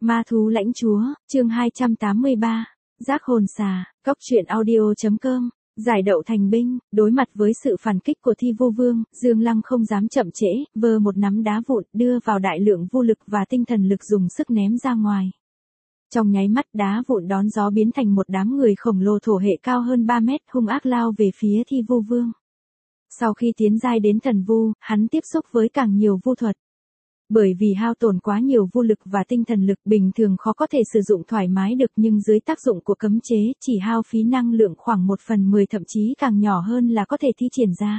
Ma thú lãnh chúa, chương 283, giác hồn xà, góc truyện audio.com, giải đậu thành binh, đối mặt với sự phản kích của Thi Vu Vương, Dương Lăng không dám chậm trễ, vơ một nắm đá vụn đưa vào đại lượng vô lực và tinh thần lực dùng sức ném ra ngoài. Trong nháy mắt đá vụn đón gió biến thành một đám người khổng lồ thổ hệ cao hơn 3 mét hung ác lao về phía Thi Vu Vương. Sau khi tiến giai đến thần vu, hắn tiếp xúc với càng nhiều vu thuật. Bởi vì hao tổn quá nhiều vô lực và tinh thần lực bình thường khó có thể sử dụng thoải mái được, nhưng dưới tác dụng của cấm chế chỉ hao phí năng lượng khoảng 1/10 thậm chí càng nhỏ hơn là có thể thi triển ra.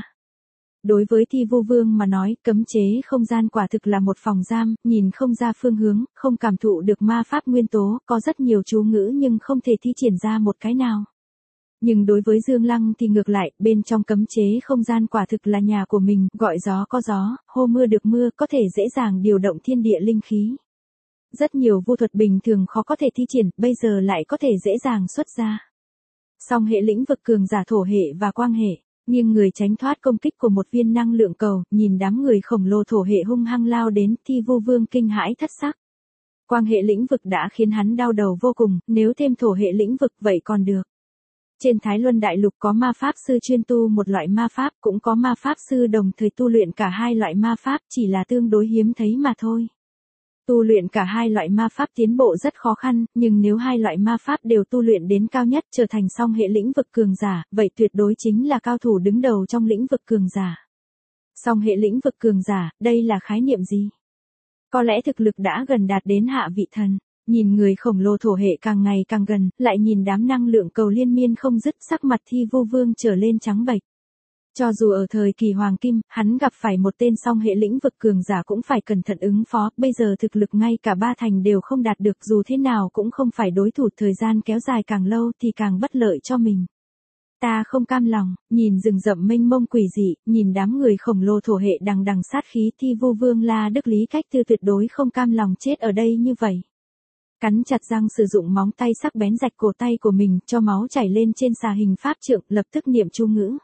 Đối với Thi Vu Vương mà nói, cấm chế không gian quả thực là một phòng giam, nhìn không ra phương hướng, không cảm thụ được ma pháp nguyên tố, có rất nhiều chú ngữ nhưng không thể thi triển ra một cái nào. Nhưng đối với Dương Lăng thì ngược lại, bên trong cấm chế không gian quả thực là nhà của mình, gọi gió có gió, hô mưa được mưa, có thể dễ dàng điều động thiên địa linh khí. Rất nhiều vu thuật bình thường khó có thể thi triển, bây giờ lại có thể dễ dàng xuất ra. Song hệ lĩnh vực cường giả thổ hệ và quang hệ, nhưng người tránh thoát công kích của một viên năng lượng cầu, nhìn đám người khổng lồ thổ hệ hung hăng lao đến, Thi Vu Vương kinh hãi thất sắc. Quang hệ lĩnh vực đã khiến hắn đau đầu vô cùng, nếu thêm thổ hệ lĩnh vực vậy còn được. Trên Thái Luân Đại Lục có ma pháp sư chuyên tu một loại ma pháp, cũng có ma pháp sư đồng thời tu luyện cả hai loại ma pháp, chỉ là tương đối hiếm thấy mà thôi. Tu luyện cả hai loại ma pháp tiến bộ rất khó khăn, nhưng nếu hai loại ma pháp đều tu luyện đến cao nhất trở thành song hệ lĩnh vực cường giả, vậy tuyệt đối chính là cao thủ đứng đầu trong lĩnh vực cường giả. Song hệ lĩnh vực cường giả, đây là khái niệm gì? Có lẽ thực lực đã gần đạt đến hạ vị thần. Nhìn người khổng lồ thổ hệ càng ngày càng gần, lại nhìn đám năng lượng cầu liên miên không dứt, sắc mặt Thi Vu Vương trở lên trắng bệch. Cho dù ở thời kỳ hoàng kim, hắn gặp phải một tên song hệ lĩnh vực cường giả cũng phải cẩn thận ứng phó, bây giờ thực lực ngay cả 3 thành đều không đạt được, dù thế nào cũng không phải đối thủ, thời gian kéo dài càng lâu thì càng bất lợi cho mình. Ta không cam lòng, nhìn rừng rậm mênh mông quỷ dị, nhìn đám người khổng lồ thổ hệ đằng đằng sát khí, Thi Vu Vương La Đức Lý Cách Tư tuyệt đối không cam lòng chết ở đây như vậy. Cắn chặt răng sử dụng móng tay sắc bén rạch cổ tay của mình, cho máu chảy lên trên xà hình pháp trượng, lập tức niệm chú ngữ.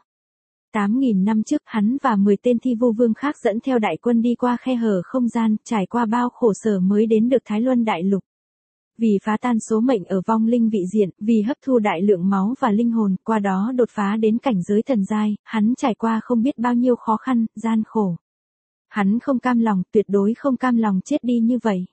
8.000 năm trước, hắn và 10 tên Thi Vu Vương khác dẫn theo đại quân đi qua khe hở không gian, trải qua bao khổ sở mới đến được Thái Luân Đại Lục. Vì phá tan số mệnh ở vong linh vị diện, vì hấp thu đại lượng máu và linh hồn, qua đó đột phá đến cảnh giới thần giai, hắn trải qua không biết bao nhiêu khó khăn, gian khổ. Hắn không cam lòng, tuyệt đối không cam lòng chết đi như vậy.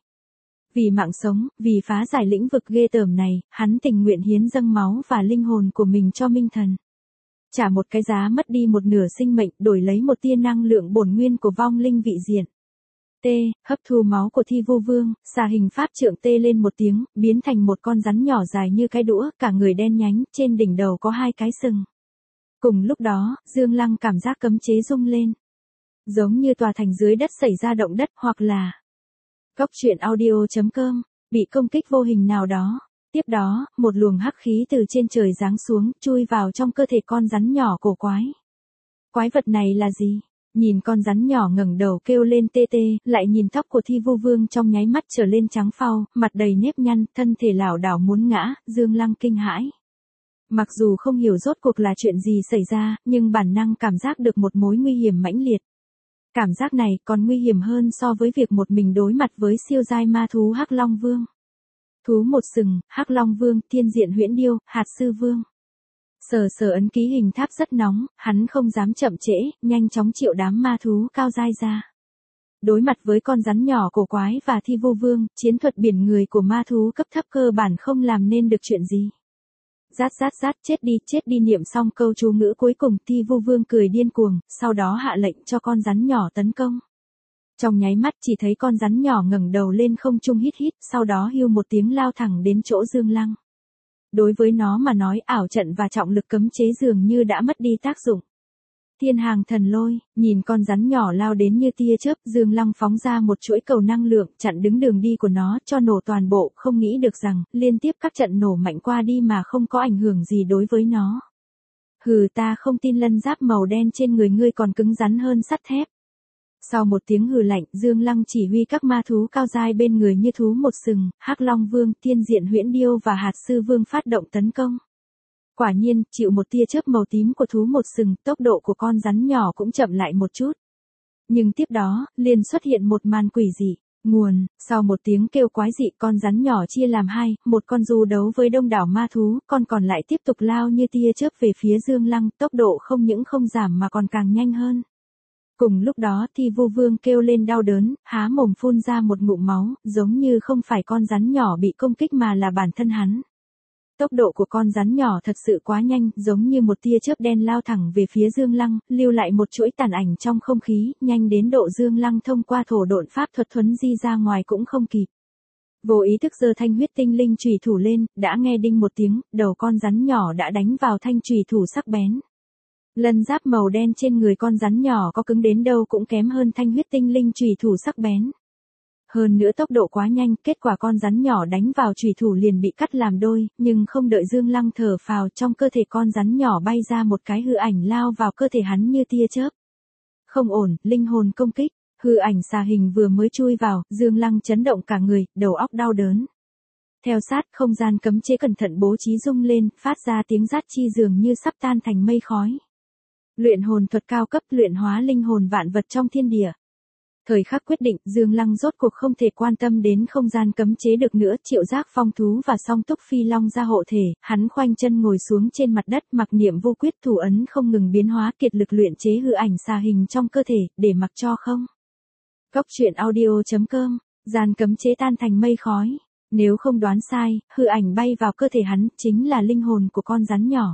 Vì mạng sống, vì phá giải lĩnh vực ghê tởm này, hắn tình nguyện hiến dâng máu và linh hồn của mình cho minh thần. Trả một cái giá mất đi một nửa sinh mệnh, đổi lấy một tia năng lượng bổn nguyên của vong linh vị diện. T. Hấp thu máu của Thi Vu Vương, xà hình pháp trượng tê lên một tiếng, biến thành một con rắn nhỏ dài như cái đũa, cả người đen nhánh, trên đỉnh đầu có 2 cái sừng. Cùng lúc đó, Dương Lăng cảm giác cấm chế rung lên. Giống như tòa thành dưới đất xảy ra động đất, hoặc là góc truyện audio.com, bị công kích vô hình nào đó. Tiếp đó, một luồng hắc khí từ trên trời giáng xuống, chui vào trong cơ thể con rắn nhỏ cổ quái. Quái vật này là gì? Nhìn con rắn nhỏ ngẩng đầu kêu lên tê tê, lại nhìn tóc của Thi Vu Vương trong nháy mắt trở lên trắng phau, mặt đầy nếp nhăn, thân thể lảo đảo muốn ngã, Dương Lăng kinh hãi. Mặc dù không hiểu rốt cuộc là chuyện gì xảy ra, nhưng bản năng cảm giác được một mối nguy hiểm mãnh liệt. Cảm giác này còn nguy hiểm hơn so với việc một mình đối mặt với siêu giai ma thú Hắc Long Vương. Thú một sừng, Hắc Long Vương, Thiên Diện Huyễn Điêu, Hạt Sư Vương. Sờ ấn ký hình tháp rất nóng, hắn không dám chậm trễ, nhanh chóng triệu đám ma thú cao giai ra. Đối mặt với con rắn nhỏ cổ quái và Thi Vu Vương, chiến thuật biển người của ma thú cấp thấp cơ bản không làm nên được chuyện gì. Rát, chết đi niệm xong câu chú ngữ cuối cùng, Thi Vu Vương cười điên cuồng, sau đó hạ lệnh cho con rắn nhỏ tấn công. Trong nháy mắt chỉ thấy con rắn nhỏ ngẩng đầu lên không trung hít, sau đó hưu một tiếng lao thẳng đến chỗ Dương Lăng. Đối với nó mà nói, ảo trận và trọng lực cấm chế dường như đã mất đi tác dụng. Thiên hàng thần lôi, nhìn con rắn nhỏ lao đến như tia chớp, Dương Lăng phóng ra một chuỗi cầu năng lượng, chặn đứng đường đi của nó, cho nổ toàn bộ, không nghĩ được rằng, liên tiếp các trận nổ mạnh qua đi mà không có ảnh hưởng gì đối với nó. Hừ, ta không tin lân giáp màu đen trên người ngươi còn cứng rắn hơn sắt thép. Sau một tiếng hừ lạnh, Dương Lăng chỉ huy các ma thú cao giai bên người như thú một sừng, Hắc Long Vương, Thiên Diện Huyễn Điêu và Hạt Sư Vương phát động tấn công. Quả nhiên, chịu một tia chớp màu tím của thú một sừng, tốc độ của con rắn nhỏ cũng chậm lại một chút. Nhưng tiếp đó, liền xuất hiện một màn quỷ dị. Nguồn, sau một tiếng kêu quái dị con rắn nhỏ chia làm hai, một con du đấu với đông đảo ma thú, con còn lại tiếp tục lao như tia chớp về phía Dương Lăng, tốc độ không những không giảm mà còn càng nhanh hơn. Cùng lúc đó Thi Vu Vương kêu lên đau đớn, há mồm phun ra một ngụm máu, giống như không phải con rắn nhỏ bị công kích mà là bản thân hắn. Tốc độ của con rắn nhỏ thật sự quá nhanh, giống như một tia chớp đen lao thẳng về phía Dương Lăng, lưu lại một chuỗi tàn ảnh trong không khí, nhanh đến độ Dương Lăng thông qua thổ độn pháp thuật thuấn di ra ngoài cũng không kịp. Vô ý thức giơ thanh huyết tinh linh chùy thủ lên, đã nghe đinh một tiếng, đầu con rắn nhỏ đã đánh vào thanh chùy thủ sắc bén. Lân giáp màu đen trên người con rắn nhỏ có cứng đến đâu cũng kém hơn thanh huyết tinh linh chùy thủ sắc bén. Hơn nữa tốc độ quá nhanh, kết quả con rắn nhỏ đánh vào chùy thủ liền bị cắt làm đôi, nhưng không đợi Dương Lăng thở phào, trong cơ thể con rắn nhỏ bay ra một cái hư ảnh lao vào cơ thể hắn như tia chớp. Không ổn, linh hồn công kích, hư ảnh xà hình vừa mới chui vào, Dương Lăng chấn động cả người, đầu óc đau đớn. Theo sát, không gian cấm chế cẩn thận bố trí rung lên, phát ra tiếng rát chi dường như sắp tan thành mây khói. Luyện hồn thuật cao cấp, luyện hóa linh hồn vạn vật trong thiên địa. Thời khắc quyết định, Dương Lăng rốt cuộc không thể quan tâm đến không gian cấm chế được nữa, Triệu Giác Phong thú và Song Túc Phi Long ra hộ thể, hắn khoanh chân ngồi xuống trên mặt đất, mặc niệm vô quyết thủ ấn không ngừng biến hóa, kiệt lực luyện chế hư ảnh xà hình trong cơ thể, để mặc cho không. Góc truyện audio.com, gian cấm chế tan thành mây khói. Nếu không đoán sai, hư ảnh bay vào cơ thể hắn, chính là linh hồn của con rắn nhỏ.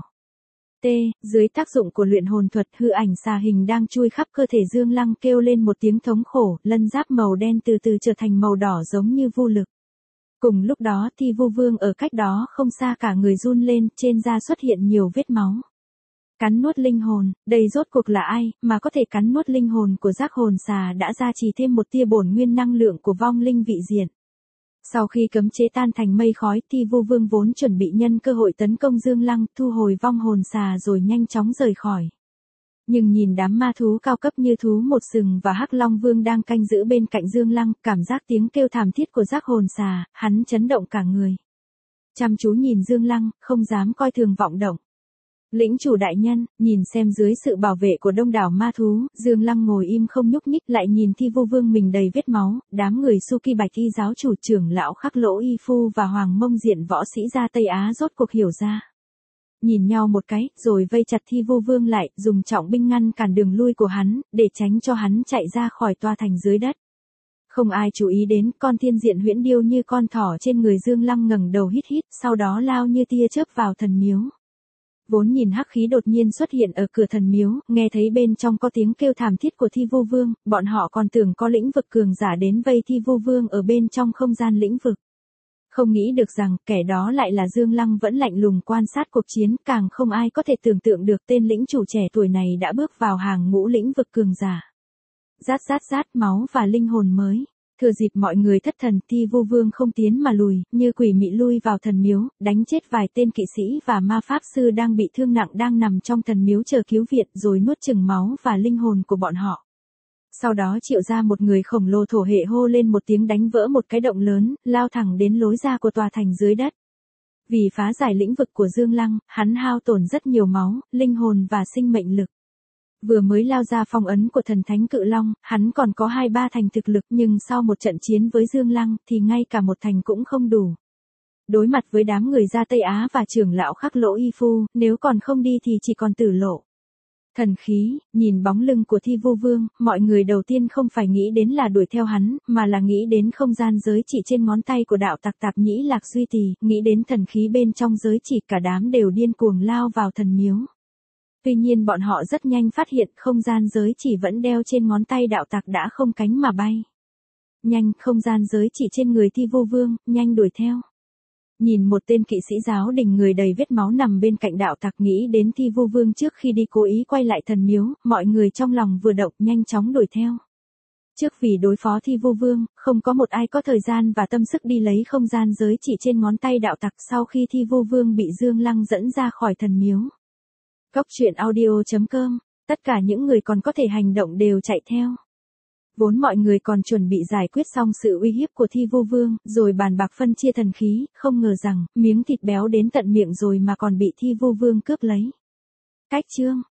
Dưới tác dụng của luyện hồn thuật, hư ảnh xà hình đang chui khắp cơ thể Dương Lăng kêu lên một tiếng thống khổ, lân giáp màu đen từ từ trở thành màu đỏ giống như vô lực. Cùng lúc đó Thi Vu Vương ở cách đó không xa cả người run lên, trên da xuất hiện nhiều vết máu. Cắn nuốt linh hồn, đây rốt cuộc là ai, mà có thể cắn nuốt linh hồn của giác hồn xà đã gia trì thêm một tia bổn nguyên năng lượng của vong linh vị diện. Sau khi cấm chế tan thành mây khói, Thi Vu Vương vốn chuẩn bị nhân cơ hội tấn công Dương Lăng, thu hồi vong hồn xà rồi nhanh chóng rời khỏi. Nhưng nhìn đám ma thú cao cấp như thú một sừng và Hắc Long Vương đang canh giữ bên cạnh Dương Lăng, cảm giác tiếng kêu thảm thiết của giác hồn xà, hắn chấn động cả người. Chăm chú nhìn Dương Lăng, không dám coi thường vọng động. Lĩnh chủ đại nhân, nhìn xem dưới sự bảo vệ của đông đảo ma thú, Dương Lăng ngồi im không nhúc nhích, lại nhìn Thi Vu Vương mình đầy vết máu, đám người Suki Bạch Y giáo chủ trưởng lão Khắc Lỗ Y Phu và Hoàng Mông Diện võ sĩ gia Tây Á rốt cuộc hiểu ra. Nhìn nhau một cái, rồi vây chặt Thi Vu Vương lại, dùng trọng binh ngăn cản đường lui của hắn, để tránh cho hắn chạy ra khỏi tòa thành dưới đất. Không ai chú ý đến, con thiên diện huyễn điêu như con thỏ trên người Dương Lăng ngẩng đầu hít hít, sau đó lao như tia chớp vào thần miếu. Vốn nhìn hắc khí đột nhiên xuất hiện ở cửa thần miếu, nghe thấy bên trong có tiếng kêu thảm thiết của Thi Vu Vương, bọn họ còn tưởng có lĩnh vực cường giả đến vây Thi Vu Vương ở bên trong không gian lĩnh vực. Không nghĩ được rằng, kẻ đó lại là Dương Lăng vẫn lạnh lùng quan sát cuộc chiến, càng không ai có thể tưởng tượng được tên lĩnh chủ trẻ tuổi này đã bước vào hàng ngũ lĩnh vực cường giả. Rát máu và linh hồn mới. Thừa dịp mọi người thất thần, Thi Vu Vương không tiến mà lùi, như quỷ mị lui vào thần miếu, đánh chết vài tên kỵ sĩ và ma pháp sư đang bị thương nặng đang nằm trong thần miếu chờ cứu viện, rồi nuốt chửng máu và linh hồn của bọn họ. Sau đó triệu ra một người khổng lồ thổ hệ hô lên một tiếng đánh vỡ một cái động lớn, lao thẳng đến lối ra của tòa thành dưới đất. Vì phá giải lĩnh vực của Dương Lăng, hắn hao tổn rất nhiều máu, linh hồn và sinh mệnh lực. Vừa mới lao ra phong ấn của thần thánh cự long, hắn còn có 2-3 thành thực lực, nhưng sau một trận chiến với Dương Lăng thì ngay cả một thành cũng không đủ. Đối mặt với đám người gia Tây Á và trưởng lão Khắc Lỗ Y Phu, nếu còn không đi thì chỉ còn tử lộ. Thần khí, nhìn bóng lưng của Thi Vu Vương, mọi người đầu tiên không phải nghĩ đến là đuổi theo hắn, mà là nghĩ đến không gian giới chỉ trên ngón tay của đạo tặc Tạp Nhĩ Lạc Duy Tỳ, nghĩ đến thần khí bên trong giới chỉ, cả đám đều điên cuồng lao vào thần miếu. Tuy nhiên bọn họ rất nhanh phát hiện không gian giới chỉ vẫn đeo trên ngón tay đạo tặc đã không cánh mà bay. Nhanh, không gian giới chỉ trên người Thi Vu Vương, nhanh đuổi theo. Nhìn một tên kỵ sĩ giáo đình người đầy vết máu nằm bên cạnh đạo tặc, nghĩ đến Thi Vu Vương trước khi đi cố ý quay lại thần miếu, mọi người trong lòng vừa động nhanh chóng đuổi theo. Trước vì đối phó Thi Vu Vương, không có một ai có thời gian và tâm sức đi lấy không gian giới chỉ trên ngón tay đạo tặc sau khi Thi Vu Vương bị Dương Lăng dẫn ra khỏi thần miếu. Góc truyện audio.com, tất cả những người còn có thể hành động đều chạy theo. Vốn mọi người còn chuẩn bị giải quyết xong sự uy hiếp của Thi Vu Vương, rồi bàn bạc phân chia thần khí, không ngờ rằng, miếng thịt béo đến tận miệng rồi mà còn bị Thi Vu Vương cướp lấy. Cách chương